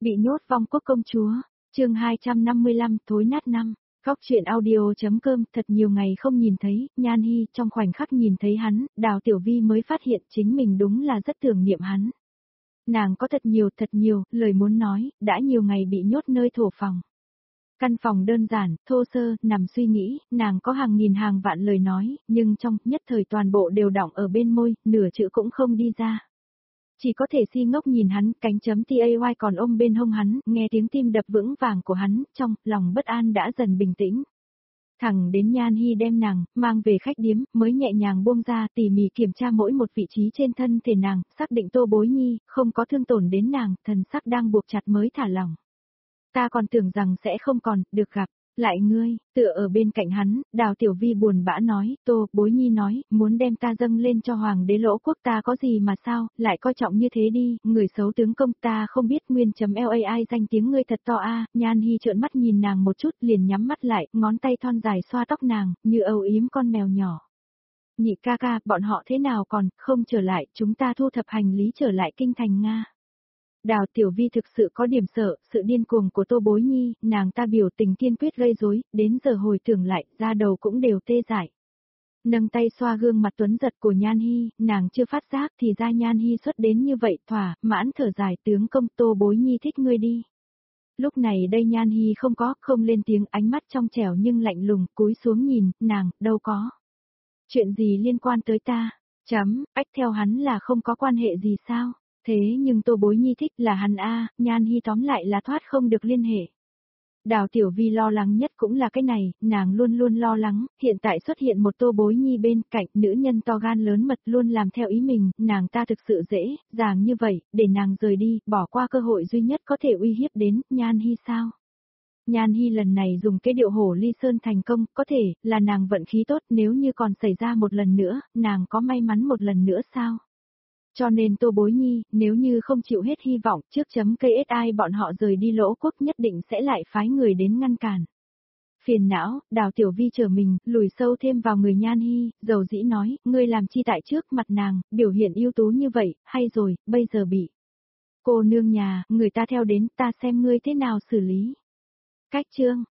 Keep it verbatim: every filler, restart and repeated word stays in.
Bị nhốt vong quốc công chúa, chương hai trăm năm mươi lăm thối nát năm. Góc truyện audio.com. Thật nhiều ngày không nhìn thấy, Nhan Hi trong khoảnh khắc nhìn thấy hắn, Đào Tiểu Vi mới phát hiện chính mình đúng là rất tưởng niệm hắn. Nàng có thật nhiều thật nhiều, lời muốn nói, đã nhiều ngày bị nhốt nơi thổ phòng. Căn phòng đơn giản, thô sơ, nằm suy nghĩ, nàng có hàng nghìn hàng vạn lời nói, nhưng trong nhất thời toàn bộ đều đọng ở bên môi, nửa chữ cũng không đi ra. Chỉ có thể si ngốc nhìn hắn, cánh chấm tay còn ôm bên hông hắn, nghe tiếng tim đập vững vàng của hắn, trong lòng bất an đã dần bình tĩnh. Thẳng đến Nhan Hi đem nàng mang về khách điếm, mới nhẹ nhàng buông ra, tỉ mỉ kiểm tra mỗi một vị trí trên thân thể nàng, xác định Tô Bối Nhi không có thương tổn đến nàng, thần sắc đang buộc chặt mới thả lỏng. Ta còn tưởng rằng sẽ không còn được gặp lại ngươi. Tựa ở bên cạnh hắn, Đào Tiểu Vi buồn bã nói, Tô Bối Nhi nói, muốn đem ta dâng lên cho hoàng đế Lỗ quốc, ta có gì mà sao, lại coi trọng như thế đi, người xấu tướng công, ta không biết nguyên chấm lai danh tiếng ngươi thật to a. Nhan Hi trợn mắt nhìn nàng một chút, liền nhắm mắt lại, ngón tay thon dài xoa tóc nàng, như âu yếm con mèo nhỏ. Nhị ca ca, bọn họ thế nào còn không trở lại, chúng ta thu thập hành lý trở lại kinh thành Nga. Đào Tiểu Vi thực sự có điểm sợ, sự điên cuồng của Tô Bối Nhi, nàng ta biểu tình kiên quyết gây rối, đến giờ hồi tưởng lại, da đầu cũng đều tê dại. Nâng tay xoa gương mặt tuấn giật của Nhan Hi, nàng chưa phát giác thì ra Nhan Hi xuất đến như vậy, thỏa mãn thở dài, tướng công, Tô Bối Nhi thích ngươi đi. Lúc này đây Nhan Hi không có, không lên tiếng, ánh mắt trong trẻo nhưng lạnh lùng, cúi xuống nhìn, nàng, đâu có. Chuyện gì liên quan tới ta? Chấm, ách theo hắn là không có quan hệ gì sao? Thế nhưng Tô Bối Nhi thích là hắn a. Nhan Hi tóm lại là thoát không được liên hệ. Đào Tiểu Vi lo lắng nhất cũng là cái này, nàng luôn luôn lo lắng, hiện tại xuất hiện một Tô Bối Nhi bên cạnh, nữ nhân to gan lớn mật luôn làm theo ý mình, nàng ta thực sự dễ dàng như vậy, để nàng rời đi, bỏ qua cơ hội duy nhất có thể uy hiếp đến Nhan Hi sao? Nhan Hi lần này dùng cái điệu hổ ly sơn thành công, có thể là nàng vận khí tốt, nếu như còn xảy ra một lần nữa, nàng có may mắn một lần nữa sao? Cho nên Tô Bối Nhi, nếu như không chịu hết hy vọng, trước chấm ca ét i bọn họ rời đi Lỗ quốc nhất định sẽ lại phái người đến ngăn cản. Phiền não, Đào Tiểu Vi trở mình, lùi sâu thêm vào người Nhan Hi, dầu dĩ nói, ngươi làm chi tại trước mặt nàng, biểu hiện ưu tú như vậy, hay rồi, bây giờ bị. Cô nương nhà, người ta theo đến, ta xem ngươi thế nào xử lý. Cách chương.